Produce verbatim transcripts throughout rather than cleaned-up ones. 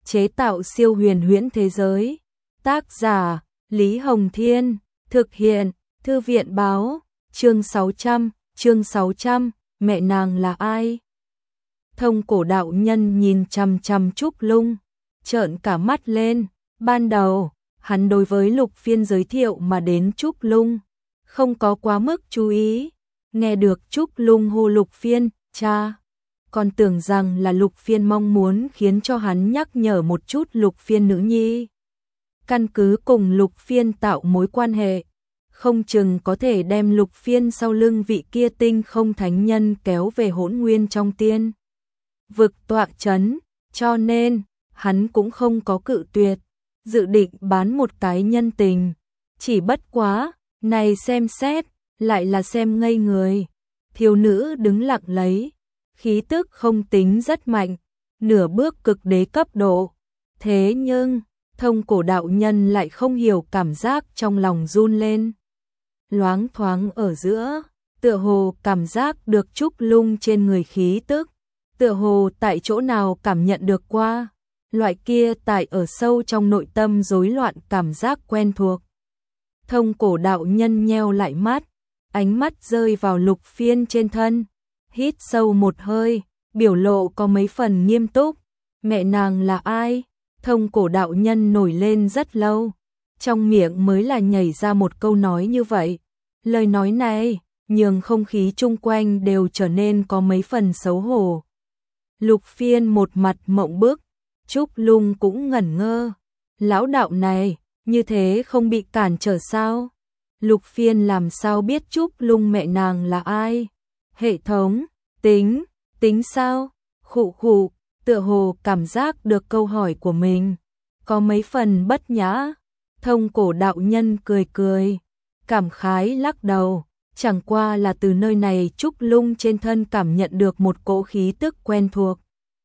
chế tạo siêu huyền huyễn thế giới. Tác giả Lý Hồng Thiên, thực hiện Thư viện Báo, chương sáu trăm, chương sáu trăm, mẹ nàng là ai? Thông Cổ đạo nhân nhìn chằm chằm Trúc Lung, trợn cả mắt lên. Ban đầu, hắn đối với Lục Phiên giới thiệu mà đến Trúc Lung, không có quá mức chú ý. Nghe được Trúc Lung hô Lục Phiên, cha, còn tưởng rằng là Lục Phiên mong muốn khiến cho hắn nhắc nhở một chút Lục Phiên nữ nhi. Căn cứ cùng Lục Phiên tạo mối quan hệ, không chừng có thể đem Lục Phiên sau lưng vị kia tinh không thánh nhân kéo về Hỗn Nguyên trong tiên vực tọa chấn, cho nên hắn cũng không có cự tuyệt, dự định bán một cái nhân tình. Chỉ bất quá, này xem xét, lại là xem ngây người. Thiếu nữ đứng lặng lấy, khí tức không tính rất mạnh, nửa bước cực đế cấp độ. Thế nhưng, Thông Cổ đạo nhân lại không hiểu cảm giác trong lòng run lên. Loáng thoáng ở giữa, tựa hồ cảm giác được Trúc Lung trên người khí tức, tựa hồ tại chỗ nào cảm nhận được qua, loại kia tại ở sâu trong nội tâm rối loạn cảm giác quen thuộc. Thông Cổ đạo nhân nheo lại mắt, ánh mắt rơi vào Lục Phiên trên thân, hít sâu một hơi, biểu lộ có mấy phần nghiêm túc. Mẹ nàng là ai? Thông Cổ đạo nhân nổi lên rất lâu, trong miệng mới là nhảy ra một câu nói như vậy. Lời nói này, nhường không khí chung quanh đều trở nên có mấy phần xấu hổ. Lục Phiên một mặt mộng bức, Trúc Lung cũng ngẩn ngơ. Lão đạo này, như thế không bị cản trở sao? Lục Phiên làm sao biết Trúc Lung mẹ nàng là ai? Hệ thống, tính, tính sao? Khụ khụ, tựa hồ cảm giác được câu hỏi của mình có mấy phần bất nhã. Thông Cổ đạo nhân cười cười, cảm khái lắc đầu, chẳng qua là từ nơi này Trúc Lung trên thân cảm nhận được một cỗ khí tức quen thuộc.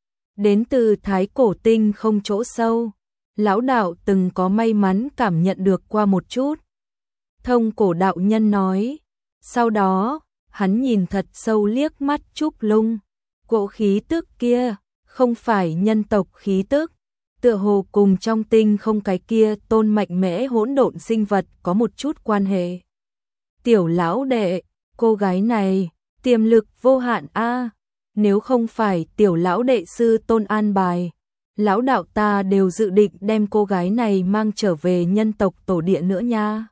Đến từ Thái Cổ tinh không chỗ sâu, lão đạo từng có may mắn cảm nhận được qua một chút. Thông Cổ đạo nhân nói, sau đó, hắn nhìn thật sâu liếc mắt Trúc Lung, cỗ khí tức kia, không phải nhân tộc khí tức, tựa hồ cùng trong tinh không cái kia tôn mạnh mẽ hỗn độn sinh vật có một chút quan hệ. Tiểu lão đệ, cô gái này, tiềm lực vô hạn a, nếu không phải tiểu lão đệ sư tôn an bài, lão đạo ta đều dự định đem cô gái này mang trở về nhân tộc tổ địa nữa nha.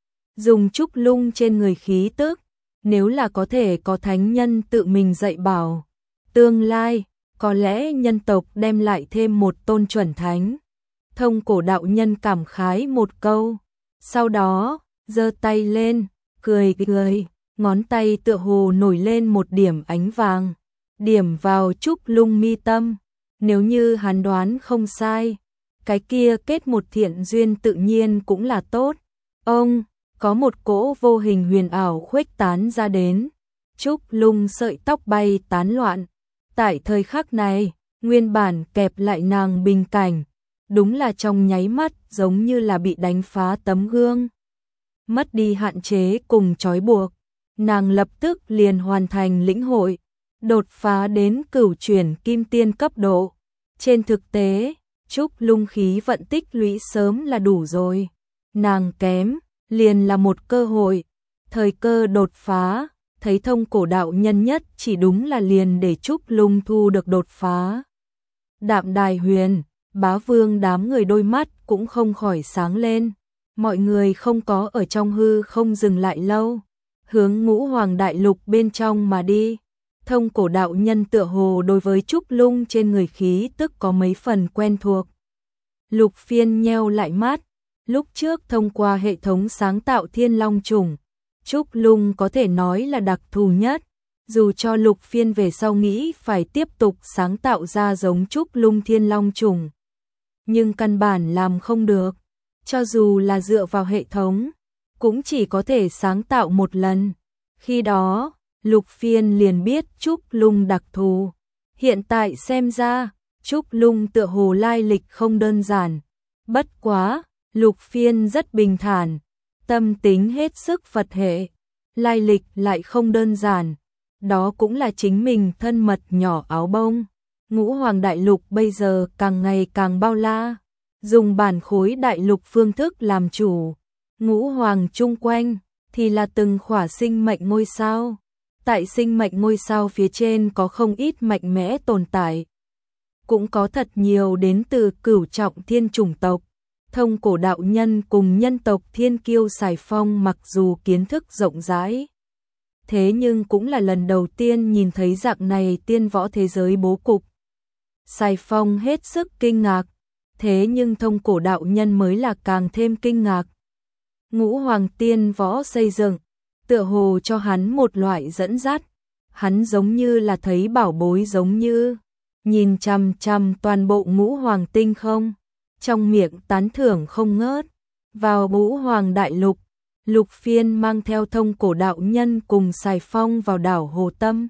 Dùng Trúc Lung trên người khí tức, nếu là có thể có thánh nhân tự mình dạy bảo, tương lai, có lẽ nhân tộc đem lại thêm một tôn chuẩn thánh. Thông Cổ đạo nhân cảm khái một câu, sau đó, giơ tay lên, cười cười, ngón tay tựa hồ nổi lên một điểm ánh vàng, điểm vào Trúc Lung mi tâm. Nếu như hắn đoán không sai, cái kia kết một thiện duyên tự nhiên cũng là tốt. Ông, có một cỗ vô hình huyền ảo khuếch tán ra đến, Trúc Lung sợi tóc bay tán loạn. Tại thời khắc này, nguyên bản kẹp lại nàng bình cảnh, đúng là trong nháy mắt giống như là bị đánh phá tấm gương. Mất đi hạn chế cùng trói buộc, nàng lập tức liền hoàn thành lĩnh hội, đột phá đến cửu chuyển kim tiên cấp độ. Trên thực tế, Trúc Lung khí vận tích lũy sớm là đủ rồi, nàng kém, liền là một cơ hội, thời cơ đột phá. Thấy Thông Cổ đạo nhân nhất chỉ đúng là liền để Trúc Lung thu được đột phá. Đạm Đài Huyền, Bá Vương đám người đôi mắt cũng không khỏi sáng lên. Mọi người không có ở trong hư không dừng lại lâu, hướng Ngũ Hoàng Đại Lục bên trong mà đi. Thông Cổ đạo nhân tựa hồ đối với Trúc Lung trên người khí tức có mấy phần quen thuộc. Lục Phiên nheo lại mắt, lúc trước thông qua hệ thống sáng tạo Thiên Long Chủng, Trúc Lung có thể nói là đặc thù nhất, dù cho Lục Phiên về sau nghĩ phải tiếp tục sáng tạo ra giống Trúc Lung Thiên Long Chủng, nhưng căn bản làm không được, cho dù là dựa vào hệ thống, cũng chỉ có thể sáng tạo một lần. Khi đó, Lục Phiên liền biết Trúc Lung đặc thù, hiện tại xem ra, Trúc Lung tựa hồ lai lịch không đơn giản, bất quá, Lục Phiên rất bình thản. Tâm tính hết sức Phật hệ, lai lịch lại không đơn giản, đó cũng là chính mình thân mật nhỏ áo bông. Ngũ Hoàng Đại Lục bây giờ càng ngày càng bao la, dùng bản khối đại lục phương thức làm chủ. Ngũ Hoàng chung quanh thì là từng khỏa sinh mệnh ngôi sao. Tại sinh mệnh ngôi sao phía trên có không ít mạnh mẽ tồn tại. Cũng có thật nhiều đến từ cửu trọng thiên chủng tộc. Thông cổ đạo nhân cùng nhân tộc thiên kiêu Sài Phong mặc dù kiến thức rộng rãi, thế nhưng cũng là lần đầu tiên nhìn thấy dạng này tiên võ thế giới bố cục. Sài Phong hết sức kinh ngạc, thế nhưng thông cổ đạo nhân mới là càng thêm kinh ngạc. Ngũ Hoàng tiên võ xây dựng, tựa hồ cho hắn một loại dẫn dắt. Hắn giống như là thấy bảo bối, giống như nhìn chằm chằm toàn bộ Ngũ Hoàng tinh không, trong miệng tán thưởng không ngớt. Vào Ngũ Hoàng Đại Lục, Lục Phiên mang theo thông cổ đạo nhân cùng Sài Phong vào đảo Hồ Tâm.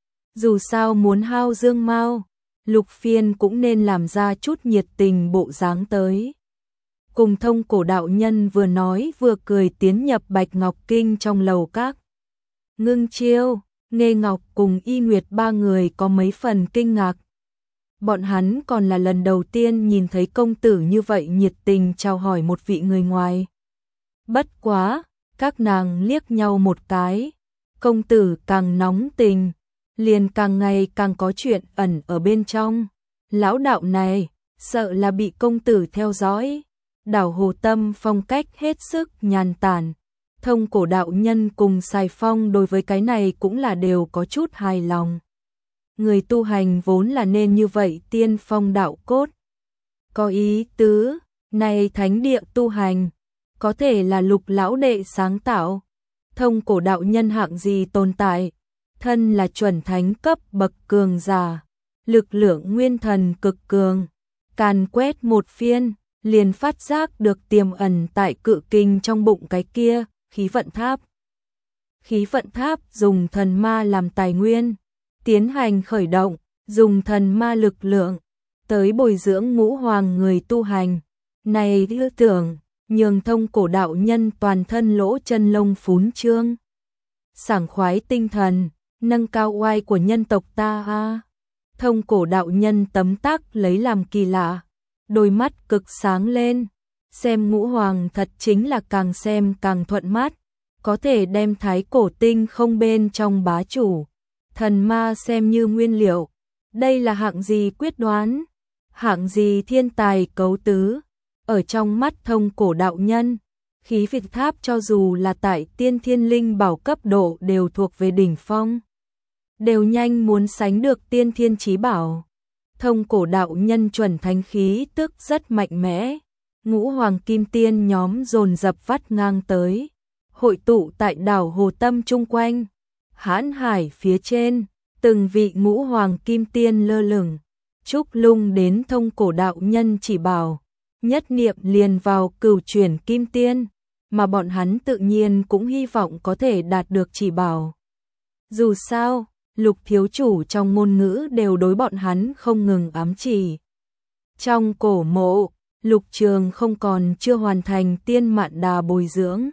Dù sao muốn hao dương mao, Lục Phiên cũng nên làm ra chút nhiệt tình bộ dáng tới. Cùng thông cổ đạo nhân vừa nói vừa cười tiến nhập Bạch Ngọc Kinh trong lầu các. Ngưng Chiêu, Nghê Ngọc cùng Y Nguyệt ba người có mấy phần kinh ngạc. Bọn hắn còn là lần đầu tiên nhìn thấy công tử như vậy nhiệt tình chào hỏi một vị người ngoài. Bất quá, các nàng liếc nhau một cái, công tử càng nóng tình, liền càng ngày càng có chuyện ẩn ở bên trong. Lão đạo này, sợ là bị công tử theo dõi. Đảo Hồ Tâm phong cách hết sức nhàn tản. Thông cổ đạo nhân cùng Sài Phong đối với cái này cũng là đều có chút hài lòng. Người tu hành vốn là nên như vậy, tiên phong đạo cốt. Có ý tứ, này thánh địa tu hành, có thể là Lục lão đệ sáng tạo. Thông cổ đạo nhân hạng gì tồn tại, thân là chuẩn thánh cấp bậc cường giả, lực lượng nguyên thần cực cường, càn quét một phiên, liền phát giác được tiềm ẩn tại cự kinh trong bụng cái kia, khí vận tháp. Khí vận tháp dùng thần ma làm tài nguyên, tiến hành khởi động, dùng thần ma lực lượng, tới bồi dưỡng ngũ hoàng người tu hành. Này tư tưởng, nhường thông cổ đạo nhân toàn thân lỗ chân lông phún trương. Sảng khoái tinh thần, nâng cao oai của nhân tộc ta ha. Thông cổ đạo nhân tấm tắc lấy làm kỳ lạ, đôi mắt cực sáng lên, xem ngũ hoàng thật chính là càng xem càng thuận mắt, có thể đem thái cổ tinh không bên trong bá chủ, thần ma xem như nguyên liệu. Đây là hạng gì quyết đoán, hạng gì thiên tài cấu tứ. Ở trong mắt thông cổ đạo nhân, khí vận tháp cho dù là tại tiên thiên linh bảo cấp độ đều thuộc về đỉnh phong, đều nhanh muốn sánh được tiên thiên chí bảo. Thông cổ đạo nhân chuẩn thánh khí tức rất mạnh mẽ, ngũ hoàng kim tiên nhóm dồn dập vắt ngang tới, hội tụ tại đảo Hồ Tâm chung quanh. Hãn hải phía trên, từng vị ngũ hoàng kim tiên lơ lửng, chúc lung đến thông cổ đạo nhân chỉ bảo, nhất niệm liền vào cửu chuyển kim tiên, mà bọn hắn tự nhiên cũng hy vọng có thể đạt được chỉ bảo. Dù sao, Lục thiếu chủ trong ngôn ngữ đều đối bọn hắn không ngừng ám chỉ. Trong cổ mộ, Lục Trường không còn chưa hoàn thành tiên mạn đà bồi dưỡng.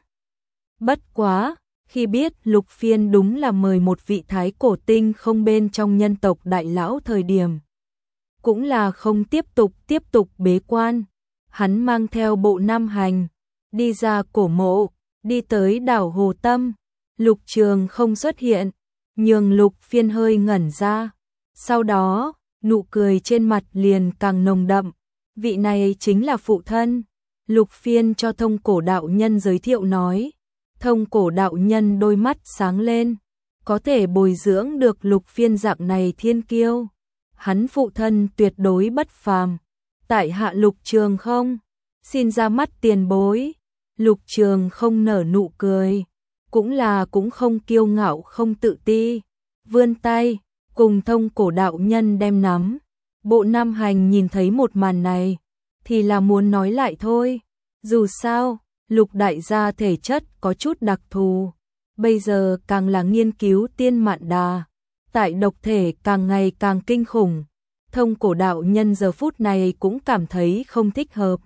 Bất quá, khi biết Lục Phiên đúng là mời một vị thái cổ tinh không bên trong nhân tộc đại lão thời điểm, cũng là không tiếp tục tiếp tục bế quan. Hắn mang theo bộ Nam Hành, đi ra cổ mộ, đi tới đảo Hồ Tâm. Lục Trường không xuất hiện, nhường Lục Phiên hơi ngẩn ra. Sau đó, nụ cười trên mặt liền càng nồng đậm. Vị này chính là phụ thân. Lục Phiên cho thông cổ đạo nhân giới thiệu nói. Thông cổ đạo nhân đôi mắt sáng lên, có thể bồi dưỡng được Lục Phiên dạng này thiên kiêu, hắn phụ thân tuyệt đối bất phàm. Tại hạ Lục Trường không, xin ra mắt tiền bối. Lục Trường không nở nụ cười, cũng là cũng không kiêu ngạo không tự ti, vươn tay, cùng thông cổ đạo nhân đem nắm. Bộ Nam Hành nhìn thấy một màn này, thì là muốn nói lại thôi. Dù sao, Lục đại gia thể chất có chút đặc thù, bây giờ càng là nghiên cứu tiên mạn đà, tại độc thể càng ngày càng kinh khủng. Thông cổ đạo nhân giờ phút này cũng cảm thấy không thích hợp.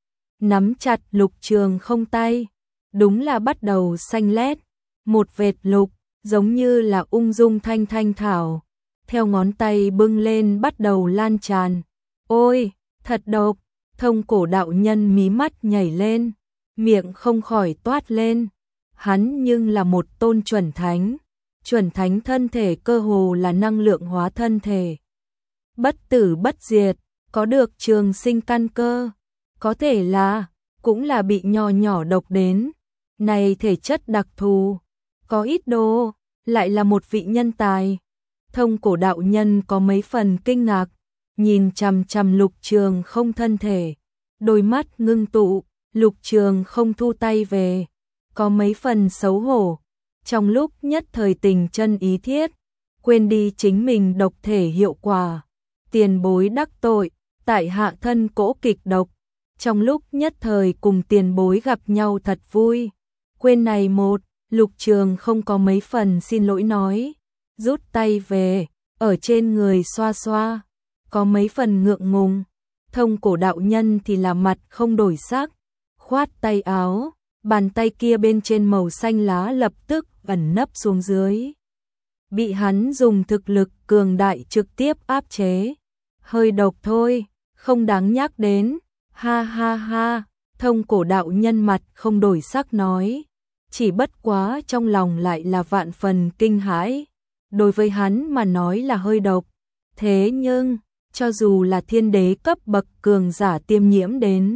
Nắm chặt Lục Trường không tay, đúng là bắt đầu xanh lét, một vệt lục, giống như là ung dung thanh thanh thảo. theo ngón tay bưng lên bắt đầu lan tràn. Ôi, thật độc, Thông Cổ đạo nhân mí mắt nhảy lên, miệng không khỏi toát lên. Hắn nhưng là một tôn chuẩn thánh, chuẩn thánh thân thể cơ hồ là năng lượng hóa thân thể. Bất tử bất diệt, có được trường sinh căn cơ, có thể là, cũng là bị nhỏ nhỏ độc đến. Này thể chất đặc thù, có ít đồ, lại là một vị nhân tài. Thông Cổ đạo nhân có mấy phần kinh ngạc, nhìn chằm chằm Lục Trường Không thân thể, đôi mắt ngưng tụ. Lục Trường Không thu tay về, có mấy phần xấu hổ. Trong lúc nhất thời tình chân ý thiết, quên đi chính mình độc thể hiệu quả. Tiền bối đắc tội, tại hạ thân cỗ kịch độc. Trong lúc nhất thời cùng tiền bối gặp nhau thật vui. Quên này một, Lục Trường Không có mấy phần xin lỗi nói. Rút tay về, ở trên người xoa xoa, có mấy phần ngượng ngùng. Thông Cổ đạo nhân thì là mặt không đổi sắc, khoát tay áo, bàn tay kia bên trên màu xanh lá lập tức ẩn nấp xuống dưới. Bị hắn dùng thực lực cường đại trực tiếp áp chế. Hơi độc thôi, không đáng nhắc đến. Ha ha ha, Thông Cổ đạo nhân mặt không đổi sắc nói. Chỉ bất quá trong lòng lại là vạn phần kinh hãi. Đối với hắn mà nói là hơi độc. Thế nhưng, cho dù là thiên đế cấp bậc cường giả tiêm nhiễm đến,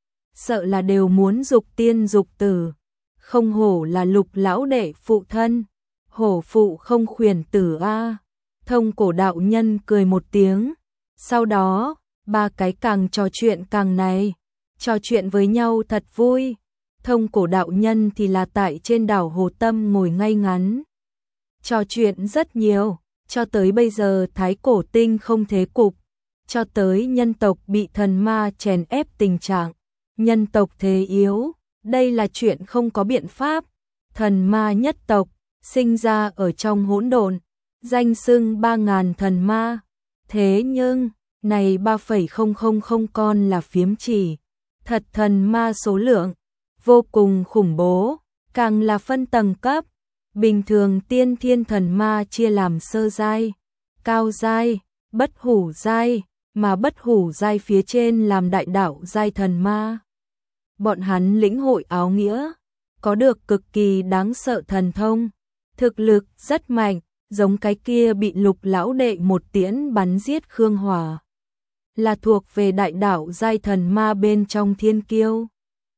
sợ là đều muốn dục tiên dục tử. Không hổ là Lục lão đệ phụ thân, hổ phụ không khuyển tử a. Thông Cổ đạo nhân cười một tiếng. Sau đó, ba cái càng trò chuyện càng này, trò chuyện với nhau thật vui. Thông Cổ đạo nhân thì là tại trên đảo Hồ Tâm ngồi ngay ngắn, trò chuyện rất nhiều, cho tới bây giờ Thái Cổ Tinh không thế cục, cho tới nhân tộc bị thần ma chèn ép tình trạng, nhân tộc thế yếu, đây là chuyện không có biện pháp. Thần ma nhất tộc, sinh ra ở trong hỗn độn, danh xưng ba ngàn thần ma. Thế nhưng, này ba phẩy không không không con là phiếm chỉ, thật thần ma số lượng, vô cùng khủng bố, càng là phân tầng cấp. Bình thường tiên thiên thần ma chia làm sơ giai, cao giai, bất hủ giai, mà bất hủ giai phía trên làm đại đạo giai thần ma. Bọn hắn lĩnh hội áo nghĩa, có được cực kỳ đáng sợ thần thông, thực lực rất mạnh, giống cái kia bị Lục lão đệ một tiễn bắn giết Khương Hỏa, là thuộc về đại đạo giai thần ma bên trong thiên kiêu.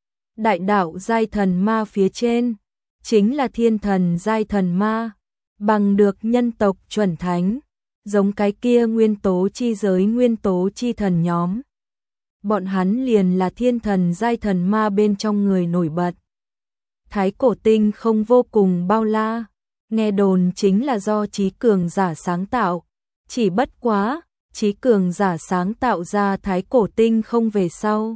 Đại đạo giai thần ma phía trên chính là thiên thần giai thần ma, bằng được nhân tộc chuẩn thánh, giống cái kia nguyên tố chi giới nguyên tố chi thần nhóm. Bọn hắn liền là thiên thần giai thần ma bên trong người nổi bật. Thái Cổ Tinh không vô cùng bao la, nghe đồn chính là do trí cường giả sáng tạo, chỉ bất quá, trí cường giả sáng tạo ra Thái Cổ Tinh không về sau,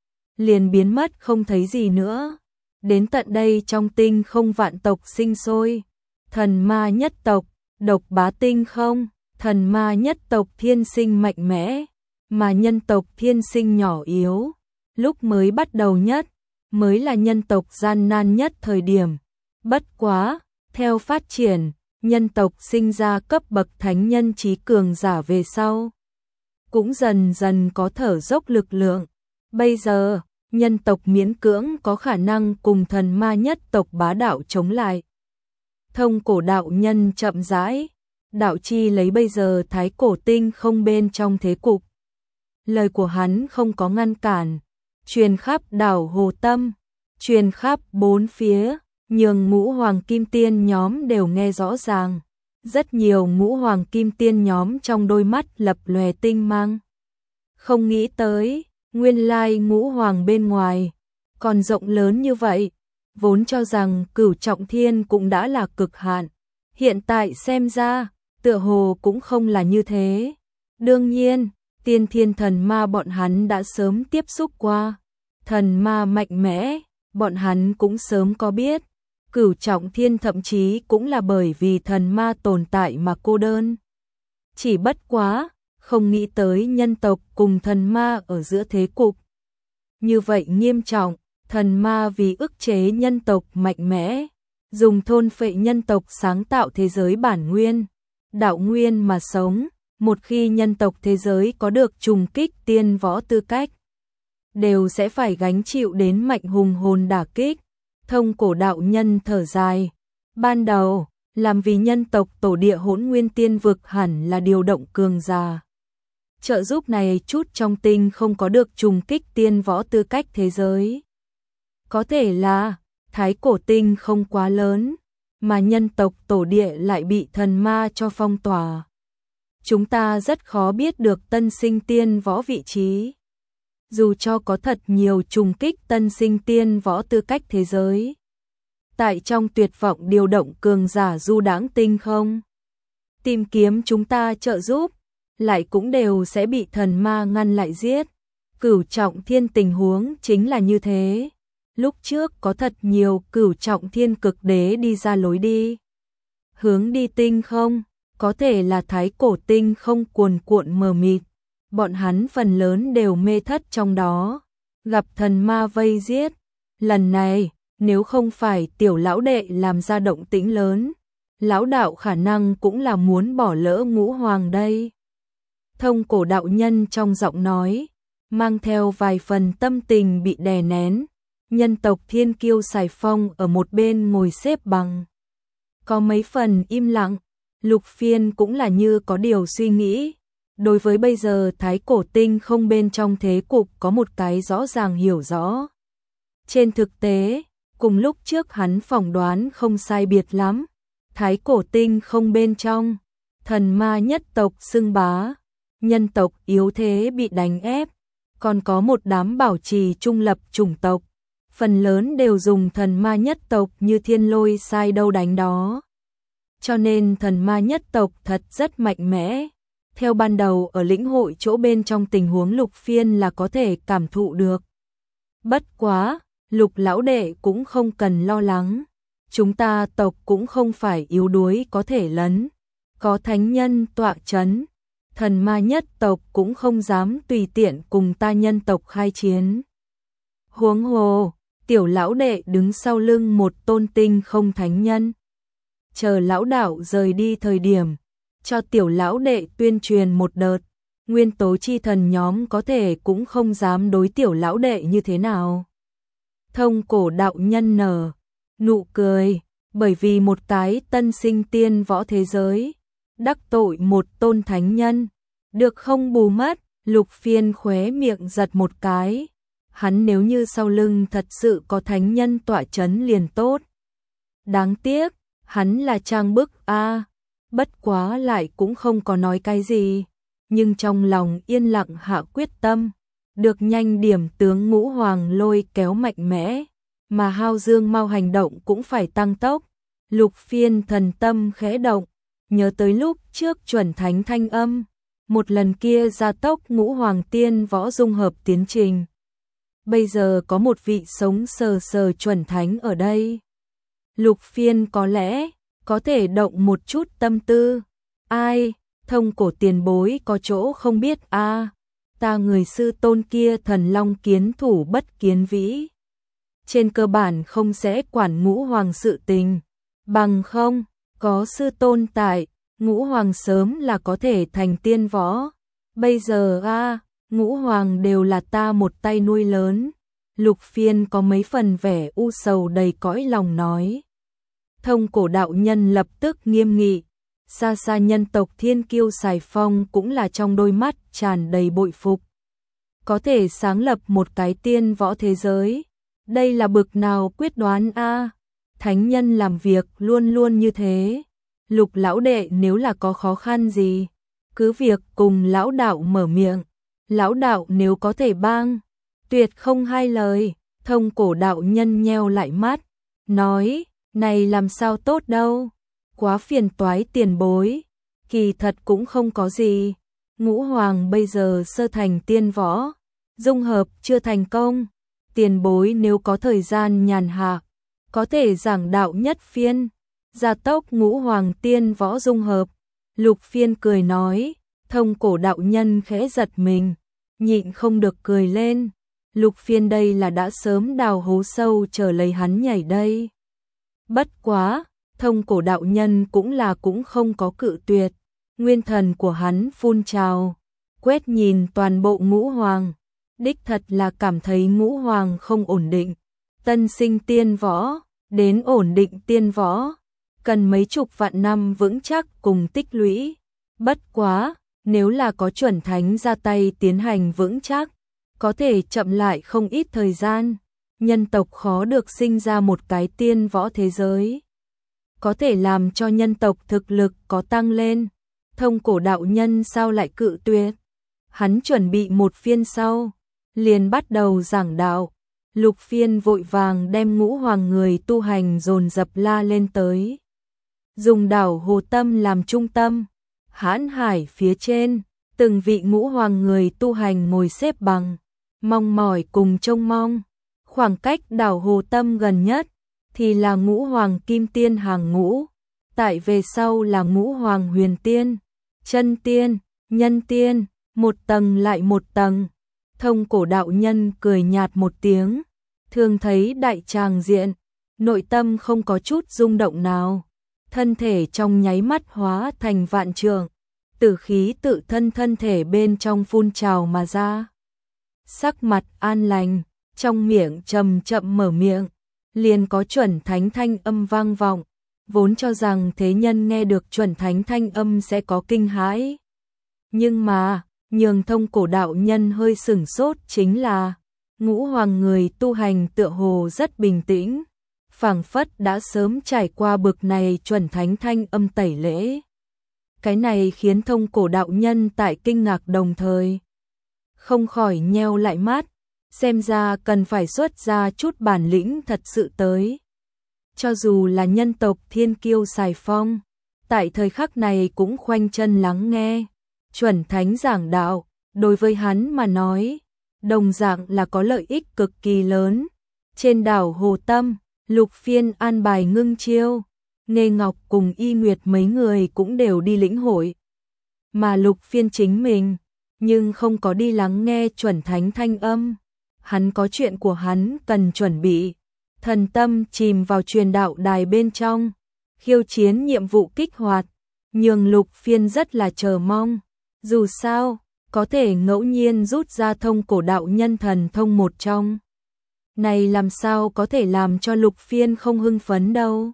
liền biến mất không thấy gì nữa. Đến tận đây trong tinh không vạn tộc sinh sôi, thần ma nhất tộc, độc bá tinh không, thần ma nhất tộc thiên sinh mạnh mẽ, mà nhân tộc thiên sinh nhỏ yếu. Lúc mới bắt đầu nhất, mới là nhân tộc gian nan nhất thời điểm. Bất quá, theo phát triển, nhân tộc sinh ra cấp bậc thánh nhân trí cường giả về sau, cũng dần dần có thở dốc lực lượng. Bây giờ, nhân tộc miễn cưỡng có khả năng cùng thần ma nhất tộc bá đạo chống lại. Thông Cổ đạo nhân chậm rãi, đạo chi lấy bây giờ Thái Cổ Tinh không bên trong thế cục. Lời của hắn không có ngăn cản, truyền khắp đảo Hồ Tâm, truyền khắp bốn phía, nhường ngũ hoàng kim tiên nhóm đều nghe rõ ràng. Rất nhiều ngũ hoàng kim tiên nhóm trong đôi mắt lập lòe tinh mang. Không nghĩ tới, nguyên lai ngũ hoàng bên ngoài còn rộng lớn như vậy, vốn cho rằng Cửu Trọng Thiên cũng đã là cực hạn, hiện tại xem ra, tựa hồ cũng không là như thế. Đương nhiên, tiên thiên thần ma bọn hắn đã sớm tiếp xúc qua, thần ma mạnh mẽ, bọn hắn cũng sớm có biết. Cửu Trọng Thiên thậm chí cũng là bởi vì thần ma tồn tại mà cô đơn. Chỉ bất quá, không nghĩ tới nhân tộc cùng thần ma ở giữa thế cục như vậy nghiêm trọng. Thần ma vì ức chế nhân tộc mạnh mẽ, dùng thôn phệ nhân tộc sáng tạo thế giới bản nguyên, đạo nguyên mà sống, một khi nhân tộc thế giới có được trùng kích tiên võ tư cách, đều sẽ phải gánh chịu đến mạnh hùng hồn đả kích. Thông cổ đạo nhân thở dài, ban đầu, làm vì nhân tộc tổ địa Hỗn Nguyên Tiên vực hẳn là điều động cường giả. Trợ giúp này chút trong tinh không có được trùng kích tiên võ tư cách thế giới. Có thể là, thái cổ tinh không quá lớn, mà nhân tộc tổ địa lại bị thần ma cho phong tỏa. Chúng ta rất khó biết được tân sinh tiên võ vị trí. Dù cho có thật nhiều trùng kích tân sinh tiên võ tư cách thế giới. Tại trong tuyệt vọng điều động cường giả du đãng tinh không. Tìm kiếm chúng ta trợ giúp, lại cũng đều sẽ bị thần ma ngăn lại giết. Cửu trọng thiên tình huống chính là như thế. Lúc trước có thật nhiều cửu trọng thiên cực đế đi ra lối đi. Hướng đi tinh không, có thể là thái cổ tinh không cuồn cuộn mờ mịt. Bọn hắn phần lớn đều mê thất trong đó, gặp thần ma vây giết. Lần này, nếu không phải tiểu lão đệ làm ra động tĩnh lớn, lão đạo khả năng cũng là muốn bỏ lỡ ngũ hoàng đây. Thông cổ đạo nhân trong giọng nói, mang theo vài phần tâm tình bị đè nén. Nhân tộc Thiên Kiêu Sài Phong ở một bên ngồi xếp bằng. Có mấy phần im lặng, Lục Phiên cũng là như có điều suy nghĩ. Đối với bây giờ thái cổ tinh không bên trong thế cục có một cái rõ ràng hiểu rõ. Trên thực tế, cùng lúc trước hắn phỏng đoán không sai biệt lắm. Thái cổ tinh không bên trong, thần ma nhất tộc xưng bá, nhân tộc yếu thế bị đánh ép, còn có một đám bảo trì trung lập chủng tộc. Phần lớn đều dùng thần ma nhất tộc như thiên lôi sai đâu đánh đó. Cho nên thần ma nhất tộc thật rất mạnh mẽ. Theo ban đầu ở lĩnh hội chỗ bên trong tình huống Lục Phiên là có thể cảm thụ được. Bất quá, Lục lão đệ cũng không cần lo lắng. Chúng ta tộc cũng không phải yếu đuối có thể lấn. Có thánh nhân tọa chấn. Thần ma nhất tộc cũng không dám tùy tiện cùng ta nhân tộc khai chiến. Huống hồ, tiểu lão đệ đứng sau lưng một tôn tinh không thánh nhân. Chờ lão đạo rời đi thời điểm, cho tiểu lão đệ tuyên truyền một đợt, nguyên tố chi thần nhóm có thể cũng không dám đối tiểu lão đệ như thế nào. Thông cổ đạo nhân nở nụ cười, bởi vì một cái tân sinh tiên võ thế giới, đắc tội một tôn thánh nhân, được không bù mất. Lục Phiên khóe miệng giật một cái. Hắn nếu như sau lưng thật sự có thánh nhân tọa chấn liền tốt. Đáng tiếc, hắn là trang bức a, bất quá lại cũng không có nói cái gì, nhưng trong lòng yên lặng hạ quyết tâm, được nhanh điểm tướng ngũ hoàng lôi kéo mạnh mẽ, mà hao dương mau hành động cũng phải tăng tốc. Lục Phiên thần tâm khẽ động, nhớ tới lúc trước chuẩn thánh thanh âm, một lần kia gia tốc ngũ hoàng tiên võ dung hợp tiến trình. Bây giờ có một vị sống sờ sờ chuẩn thánh ở đây. Lục Phiên có lẽ có thể động một chút tâm tư. Ai, thông cổ tiền bối có chỗ không biết a, à, ta người sư tôn kia thần long kiến thủ bất kiến vĩ. Trên cơ bản không sẽ quản ngũ hoàng sự tình. Bằng không, có sư tôn tại, ngũ hoàng sớm là có thể thành tiên võ. Bây giờ a, à, ngũ hoàng đều là ta một tay nuôi lớn. Lục Phiên có mấy phần vẻ u sầu đầy cõi lòng nói. Thông cổ đạo nhân lập tức nghiêm nghị. Xa xa nhân tộc Thiên Kiêu Sài Phong cũng là trong đôi mắt tràn đầy bội phục. Có thể sáng lập một cái tiên võ thế giới. Đây là bực nào quyết đoán a, à, thánh nhân làm việc luôn luôn như thế. Lục lão đệ nếu là có khó khăn gì, cứ việc cùng lão đạo mở miệng. Lão đạo nếu có thể bang, tuyệt không hai lời. Thông cổ đạo nhân nheo lại mắt, nói, này làm sao tốt đâu, quá phiền toái tiền bối. Kỳ thật cũng không có gì, ngũ hoàng bây giờ sơ thành tiên võ, dung hợp chưa thành công. Tiền bối nếu có thời gian nhàn hạ, có thể giảng đạo nhất phiên, gia tốc ngũ hoàng tiên võ dung hợp. Lục Phiên cười nói. Thông cổ đạo nhân khẽ giật mình, nhịn không được cười lên. Lục Phiên đây là đã sớm đào hố sâu chờ lấy hắn nhảy đây. Bất quá, thông cổ đạo nhân cũng là cũng không có cự tuyệt. nguyên thần của hắn phun trào, quét nhìn toàn bộ ngũ hoàng, đích thật là cảm thấy ngũ hoàng không ổn định. Tân sinh tiên võ, đến ổn định tiên võ, cần mấy chục vạn năm vững chắc cùng tích lũy. Bất quá, nếu là có chuẩn thánh ra tay tiến hành vững chắc, có thể chậm lại không ít thời gian. Nhân tộc khó được sinh ra một cái tiên võ thế giới, có thể làm cho nhân tộc thực lực có tăng lên. Thông cổ đạo nhân sao lại cự tuyệt? Hắn chuẩn bị một phiên sau, liền bắt đầu giảng đạo. Lục Phiên vội vàng đem ngũ hoàng người tu hành dồn dập la lên tới. Dùng đảo Hồ Tâm làm trung tâm, hãn hải phía trên, từng vị ngũ hoàng người tu hành ngồi xếp bằng, mong mỏi cùng trông mong. Khoảng cách đảo Hồ Tâm gần nhất thì là ngũ hoàng kim tiên hàng ngũ, tại về sau là ngũ hoàng huyền tiên, chân tiên, nhân tiên, một tầng lại một tầng. Thông cổ đạo nhân cười nhạt một tiếng, thường thấy đại tràng diện, nội tâm không có chút rung động nào, thân thể trong nháy mắt hóa thành vạn trượng, tử khí tự thân thân thể bên trong phun trào mà ra. Sắc mặt an lành, trong miệng chậm chậm mở miệng, liền có chuẩn thánh thanh âm vang vọng, vốn cho rằng thế nhân nghe được chuẩn thánh thanh âm sẽ có kinh hãi. Nhưng mà, nhường thông cổ đạo nhân hơi sửng sốt chính là, ngũ hoàng người tu hành tựa hồ rất bình tĩnh, phảng phất đã sớm trải qua bực này chuẩn thánh thanh âm tẩy lễ. Cái này khiến thông cổ đạo nhân tại kinh ngạc đồng thời, không khỏi nheo lại mắt, xem ra cần phải xuất ra chút bản lĩnh thật sự tới. Cho dù là nhân tộc thiên kiêu Sài Phong, tại thời khắc này cũng khoanh chân lắng nghe, chuẩn thánh giảng đạo, đối với hắn mà nói, đồng dạng là có lợi ích cực kỳ lớn. Trên đảo Hồ Tâm, Lục Phiên an bài ngưng chiêu, Nghê Ngọc cùng Y Nguyệt mấy người cũng đều đi lĩnh hội. Mà Lục Phiên chính mình, nhưng không có đi lắng nghe chuẩn thánh thanh âm. Hắn có chuyện của hắn cần chuẩn bị, thần tâm chìm vào truyền đạo đài bên trong, khiêu chiến nhiệm vụ kích hoạt, nhường Lục Phiên rất là chờ mong. Dù sao, có thể ngẫu nhiên rút ra thông cổ đạo nhân thần thông một trong. Này làm sao có thể làm cho Lục Phiên không hưng phấn đâu.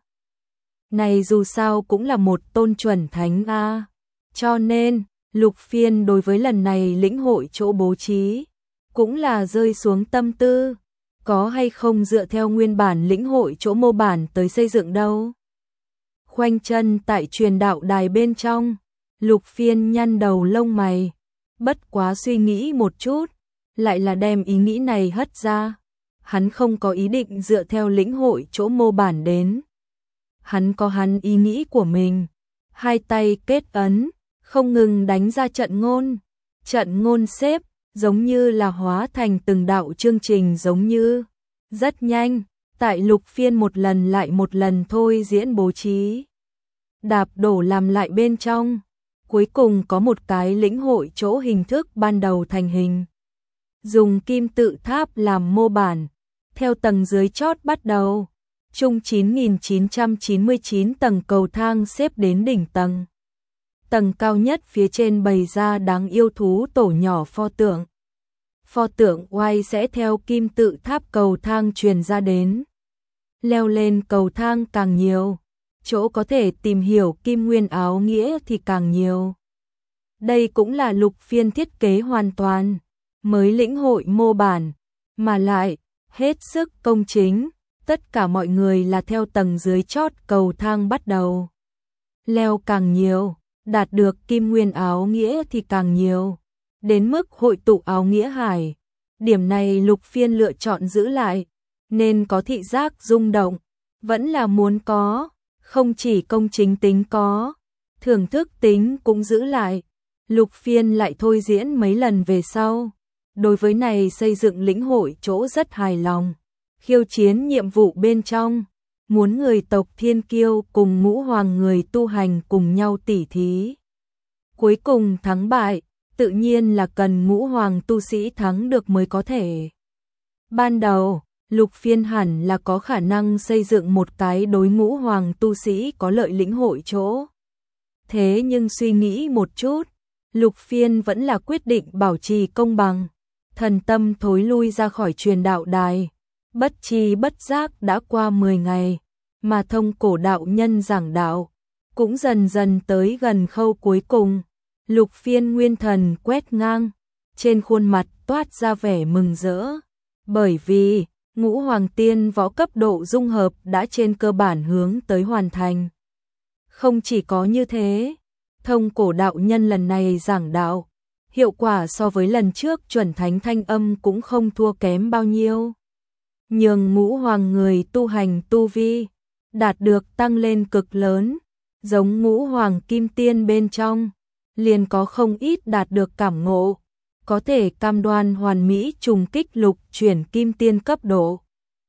Này dù sao cũng là một tôn chuẩn thánh a. Cho nên, Lục Phiên đối với lần này lĩnh hội chỗ bố trí, cũng là rơi xuống tâm tư, có hay không dựa theo nguyên bản lĩnh hội chỗ mô bản tới xây dựng đâu. Khoanh chân tại truyền đạo đài bên trong, Lục Phiên nhăn đầu lông mày, bất quá suy nghĩ một chút, lại là đem ý nghĩ này hất ra. Hắn không có ý định dựa theo lĩnh hội chỗ mô bản đến. Hắn có hắn ý nghĩ của mình, hai tay kết ấn, không ngừng đánh ra trận ngôn. Trận ngôn xếp, giống như là hóa thành từng đạo chương trình giống như. Rất nhanh, tại Lục Phiên một lần lại một lần thôi diễn bố trí. Đạp đổ làm lại bên trong. Cuối cùng có một cái lĩnh hội chỗ hình thức ban đầu thành hình. Dùng kim tự tháp làm mô bản, theo tầng dưới chót bắt đầu. Chung chín nghìn chín trăm chín mươi chín tầng cầu thang xếp đến đỉnh tầng. Tầng cao nhất phía trên bày ra đáng yêu thú tổ nhỏ pho tượng. Pho tượng oai sẽ theo kim tự tháp cầu thang truyền ra đến. Leo lên cầu thang càng nhiều, chỗ có thể tìm hiểu kim nguyên áo nghĩa thì càng nhiều. Đây cũng là Lục Phiên thiết kế hoàn toàn, mới lĩnh hội mô bản, mà lại, hết sức công chính, tất cả mọi người là theo tầng dưới chót cầu thang bắt đầu. Leo càng nhiều, đạt được kim nguyên áo nghĩa thì càng nhiều, đến mức hội tụ áo nghĩa hải. Điểm này Lục Phiên lựa chọn giữ lại, nên có thị giác rung động, vẫn là muốn có, không chỉ công chính tính có, thưởng thức tính cũng giữ lại. Lục Phiên lại thôi diễn mấy lần về sau, đối với này xây dựng lĩnh hội chỗ rất hài lòng. Khiêu chiến nhiệm vụ bên trong, muốn người tộc thiên kiêu cùng ngũ hoàng người tu hành cùng nhau tỉ thí. Cuối cùng thắng bại, tự nhiên là cần ngũ hoàng tu sĩ thắng được mới có thể. Ban đầu, Lục Phiên hẳn là có khả năng xây dựng một cái đối ngũ hoàng tu sĩ có lợi lĩnh hội chỗ. Thế nhưng suy nghĩ một chút, Lục Phiên vẫn là quyết định bảo trì công bằng. Thần tâm thối lui ra khỏi truyền đạo đài. Bất chi bất giác đã qua mười ngày, mà Thông Cổ đạo nhân giảng đạo cũng dần dần tới gần khâu cuối cùng. Lục Phiên nguyên thần quét ngang, trên khuôn mặt toát ra vẻ mừng rỡ, bởi vì Ngũ Hoàng Tiên võ cấp độ dung hợp đã trên cơ bản hướng tới hoàn thành. Không chỉ có như thế, Thông Cổ đạo nhân lần này giảng đạo, hiệu quả so với lần trước chuẩn thánh thanh âm cũng không thua kém bao nhiêu. Nhường Ngũ Hoàng người tu hành tu vi đạt được tăng lên cực lớn, giống Ngũ Hoàng Kim Tiên bên trong, liền có không ít đạt được cảm ngộ, có thể cam đoan hoàn mỹ trùng kích lục chuyển Kim Tiên cấp độ.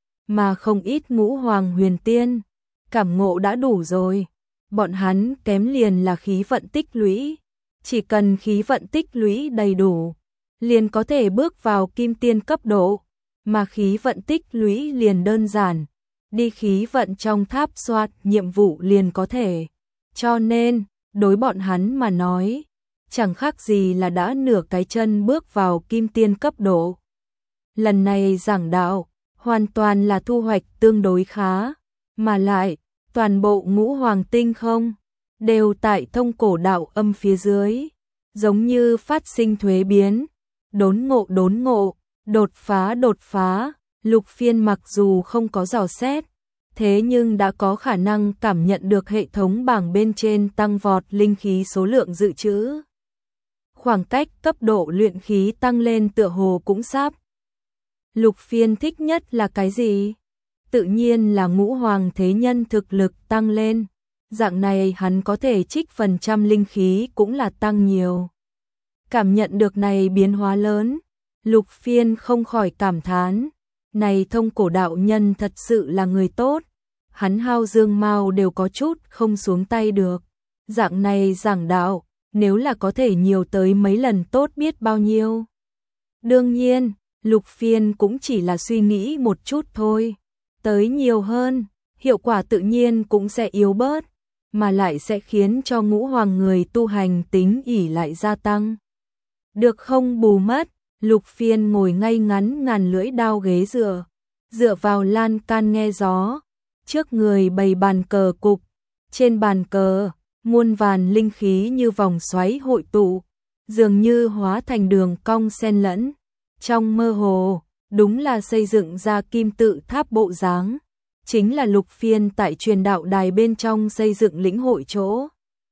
Mà không ít Ngũ Hoàng Huyền Tiên, cảm ngộ đã đủ rồi, bọn hắn kém liền là khí vận tích lũy, chỉ cần khí vận tích lũy đầy đủ, liền có thể bước vào Kim Tiên cấp độ, mà khí vận tích lũy liền đơn giản, đi khí vận trong tháp soạt nhiệm vụ liền có thể. Cho nên, đối bọn hắn mà nói, chẳng khác gì là đã nửa cái chân bước vào Kim Tiên cấp độ. Lần này giảng đạo, hoàn toàn là thu hoạch tương đối khá, mà lại, toàn bộ Ngũ Hoàng tinh không, đều tại Thông Cổ đạo âm phía dưới, giống như phát sinh thuế biến, đốn ngộ đốn ngộ, đột phá đột phá. Lục Phiên mặc dù không có dò xét, thế nhưng đã có khả năng cảm nhận được hệ thống bảng bên trên tăng vọt linh khí số lượng dự trữ. Khoảng cách cấp độ luyện khí tăng lên tựa hồ cũng sắp. Lục Phiên thích nhất là cái gì? Tự nhiên là Ngũ Hoàng thế nhân thực lực tăng lên. Dạng này hắn có thể trích phần trăm linh khí cũng là tăng nhiều. Cảm nhận được này biến hóa lớn, Lục Phiên không khỏi cảm thán. Này Thông Cổ đạo nhân thật sự là người tốt. Hắn hao dương mau đều có chút không xuống tay được. Dạng này giảng đạo, nếu là có thể nhiều tới mấy lần tốt biết bao nhiêu. Đương nhiên, Lục Phiên cũng chỉ là suy nghĩ một chút thôi. Tới nhiều hơn, hiệu quả tự nhiên cũng sẽ yếu bớt, mà lại sẽ khiến cho Ngũ Hoàng người tu hành tính ỷ lại gia tăng. Được không bù mất, Lục Phiên ngồi ngay ngắn ngàn lưỡi đao ghế dựa, dựa vào lan can nghe gió, trước người bày bàn cờ cục, trên bàn cờ, muôn vàn linh khí như vòng xoáy hội tụ, dường như hóa thành đường cong xen lẫn, trong mơ hồ, đúng là xây dựng ra kim tự tháp bộ dáng, chính là Lục Phiên tại truyền đạo đài bên trong xây dựng lĩnh hội chỗ.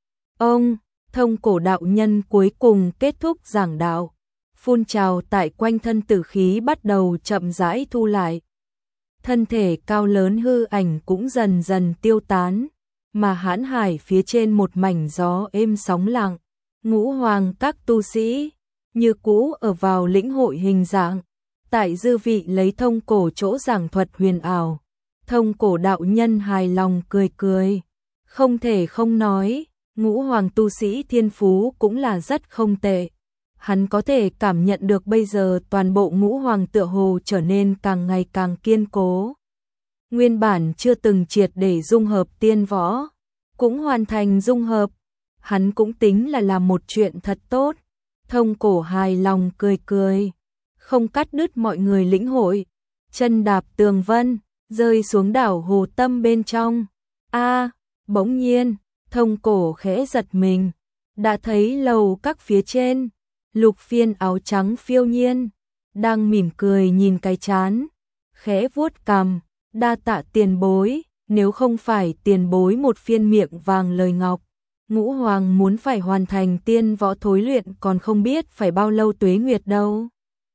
Ông, Thông Cổ đạo nhân cuối cùng kết thúc giảng đạo, phun trào tại quanh thân tử khí bắt đầu chậm rãi thu lại. Thân thể cao lớn hư ảnh cũng dần dần tiêu tán, mà hãn hải phía trên một mảnh gió êm sóng lặng, Ngũ Hoàng các tu sĩ, như cũ ở vào lĩnh hội hình dạng, tại dư vị lấy Thông Cổ chỗ giảng thuật huyền ảo. Thông Cổ đạo nhân hài lòng cười cười, không thể không nói, Ngũ Hoàng tu sĩ thiên phú cũng là rất không tệ. Hắn có thể cảm nhận được bây giờ toàn bộ Ngũ Hoàng tựa hồ trở nên càng ngày càng kiên cố. Nguyên bản chưa từng triệt để dung hợp tiên võ, cũng hoàn thành dung hợp. Hắn cũng tính là làm một chuyện thật tốt. Thông Cổ hài lòng cười cười, không cắt đứt mọi người lĩnh hội. Chân đạp tường vân, rơi xuống đảo hồ tâm bên trong. A, bỗng nhiên, Thông Cổ khẽ giật mình, đã thấy lầu các phía trên, Lục Phiên áo trắng phiêu nhiên, đang mỉm cười nhìn cái chán, khẽ vuốt cằm, đa tạ tiền bối, nếu không phải tiền bối một phiên miệng vàng lời ngọc, Ngũ Hoàng muốn phải hoàn thành tiên võ thối luyện còn không biết phải bao lâu tuế nguyệt đâu.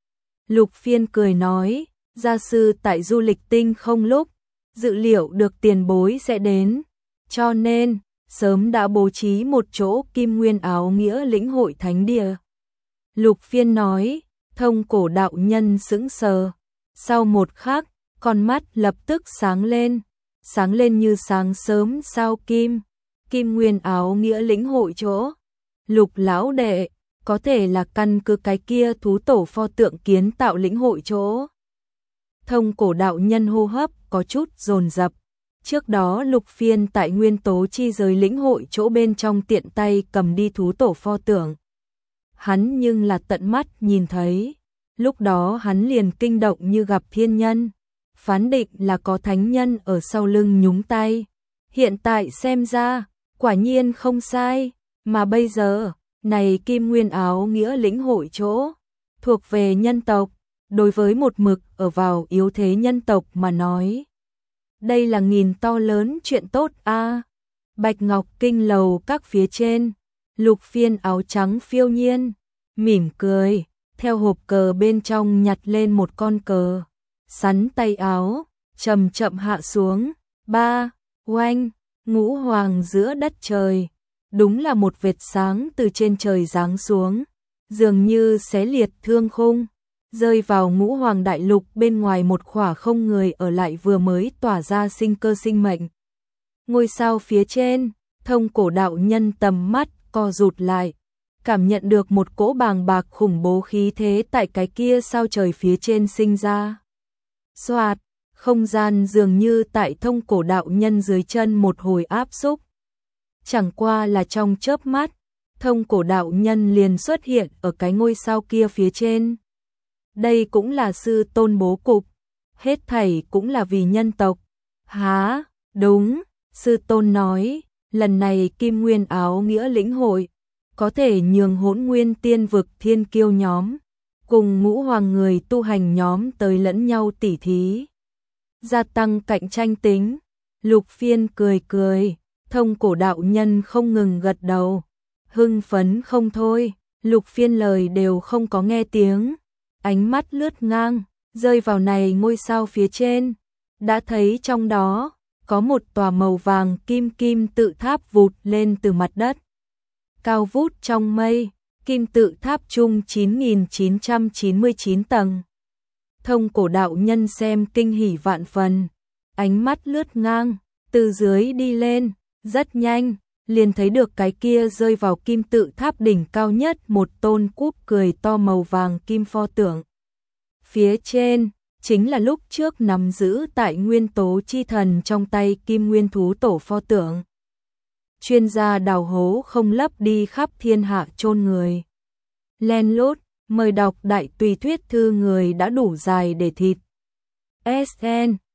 Lục Phiên cười nói, gia sư tại du lịch tinh không lúc, dự liệu được tiền bối sẽ đến, cho nên, sớm đã bố trí một chỗ Kim Nguyên áo nghĩa lĩnh hội thánh địa. Lục Phiên nói, Thông Cổ đạo nhân sững sờ, sau một khắc, con mắt lập tức sáng lên, sáng lên như sáng sớm sao kim, Kim Nguyên áo nghĩa lĩnh hội chỗ. Lục lão đệ, có thể là căn cứ cái kia thú tổ pho tượng kiến tạo lĩnh hội chỗ. Thông Cổ đạo nhân hô hấp có chút dồn dập, Trước đó Lục Phiên tại nguyên tố chi giới lĩnh hội chỗ bên trong tiện tay cầm đi thú tổ pho tượng. Hắn nhưng là tận mắt nhìn thấy, lúc đó hắn liền kinh động như gặp thiên nhân, phán định là có thánh nhân ở sau lưng nhúng tay. Hiện tại xem ra, quả nhiên không sai, mà bây giờ, này Kim Nguyên áo nghĩa lĩnh hội chỗ, thuộc về nhân tộc, đối với một mực ở vào yếu thế nhân tộc mà nói. Đây là nghìn to lớn chuyện tốt a. Bạch Ngọc Kinh lầu các phía trên, Lục Phiên áo trắng phiêu nhiên, mỉm cười, theo hộp cờ bên trong nhặt lên một con cờ, sắn tay áo, chậm chậm hạ xuống, ba, oanh, ngũ hoàng giữa đất trời, đúng là một vệt sáng từ trên trời giáng xuống, dường như xé liệt thương khung, rơi vào ngũ hoàng đại lục bên ngoài một khỏa không người ở lại vừa mới tỏa ra sinh cơ sinh mệnh. Ngôi sao phía trên, Thông Cổ đạo nhân tầm mắt co rụt lại, cảm nhận được một cỗ bàng bạc khủng bố khí thế tại cái kia sao trời phía trên sinh ra. Xoạt, không gian dường như tại Thông Cổ đạo nhân dưới chân một hồi áp xúc. Chẳng qua là trong chớp mắt, Thông Cổ đạo nhân liền xuất hiện ở cái ngôi sao kia phía trên. Đây cũng là sư tôn bố cục, hết thảy cũng là vì nhân tộc. Há, đúng, sư tôn nói, lần này Kim Nguyên áo nghĩa lĩnh hội, có thể nhường Hỗn Nguyên tiên vực thiên kiêu nhóm, cùng ngũ hoàng người tu hành nhóm tới lẫn nhau tỉ thí, gia tăng cạnh tranh tính. Lục Phiên cười cười, Thông Cổ đạo nhân không ngừng gật đầu, hưng phấn không thôi. Lục Phiên lời đều không có nghe tiếng, ánh mắt lướt ngang, rơi vào này ngôi sao phía trên, đã thấy trong đó có một tòa màu vàng kim kim tự tháp vụt lên từ mặt đất. Cao vút trong mây, kim tự tháp chung chín nghìn chín trăm chín mươi chín tầng. Thông Cổ đạo nhân xem kinh hỉ vạn phần, ánh mắt lướt ngang, từ dưới đi lên, rất nhanh, liền thấy được cái kia rơi vào kim tự tháp đỉnh cao nhất một tôn cúp cười to màu vàng kim pho tượng. Phía trên, chính là lúc trước nắm giữ tại nguyên tố chi thần trong tay Kim Nguyên thú tổ pho tượng. Chuyên gia đào hố không lấp đi khắp thiên hạ chôn người. Len lút, mời đọc đại tùy thuyết thư người đã đủ dài để thịt. ét en